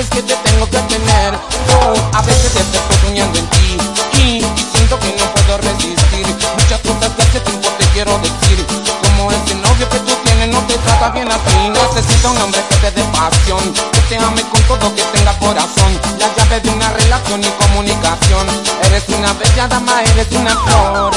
sabes que te tengo que tener. Yo a veces estoy soñando en ti y siento que no puedo resistir. Muchas cosas que hace tiempo te quiero decir, como ese novio que tú tienes no te trata bien a ti. Necesito un hombre que te dé pasión, que te ame con todo, que tenga corazón, la llave de una relación y comunicación. Eres una bella dama, eres una flor.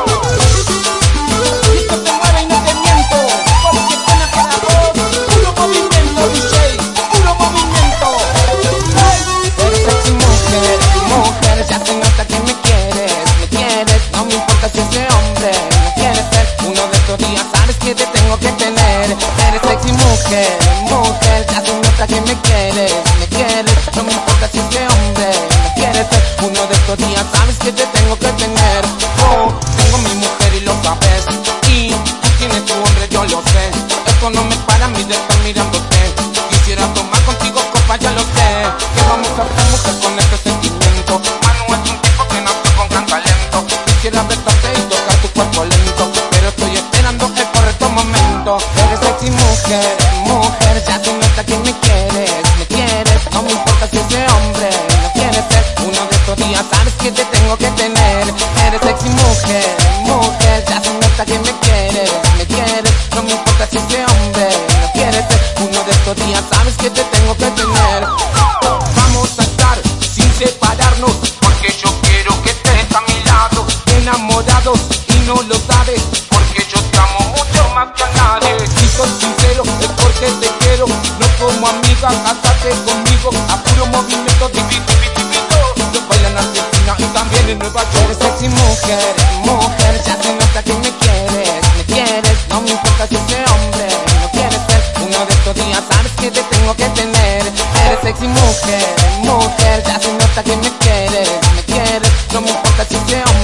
Esto te mueve y no te miento, porque suena para vos. Puro movimiento, DJ, puro movimiento. Eres sexy mujer, mujer, ya se nota que me quieres. No me importa si ese hombre no quiere ser. Uno de estos días sabes que te tengo que tener. Eres sexy mujer, mujer, ya se nota que me quieres. No me importa si ese hombre no quiere ser. Uno de estos días sabes que te tengo que tener. Oh, tengo mi mujer y lo sabes, y tú tienes tu hombre, yo lo sé. Esto no me para a mí de estar mirándote. Quisiera tomar contigo copa, ya lo sé. Que vamos a hacer, mujer, con este sentimiento. Manu es un tipo que nació con gran talento. Quisiera verte y tocar tu cuerpo lento, pero estoy esperando el correcto momento. Eres sexy mujer, mujer, ya se nota que me quieres. No me importa si ese hombre no quiere ser. Uno de estos días sabes que te tengo que tener. Eres sexy mujer, mujer, ya se nota que me quieres. No me importa si ese hombre no quiere ser. Uno de estos días sabes que te tengo que tener. Vamos a estar sin separarnos, porque yo quiero que estés a mi lado. Enamorados y no lo sabes, porque yo te amo mucho más que a nadie. Si soy sincero es porque te quiero, no como amiga, cásate conmigo. A puro movimiento, divito. Yo bailo en Argentina y también en Nueva York. Eres sexy mujer, mujer, ya se nota que me quieres. No me importa si ese hombre no quiere ser. Uno de estos días sabes que te tengo que tener. Eres sexy mujer, mujer, ya se nota que me quieres. No me importa si ese hombre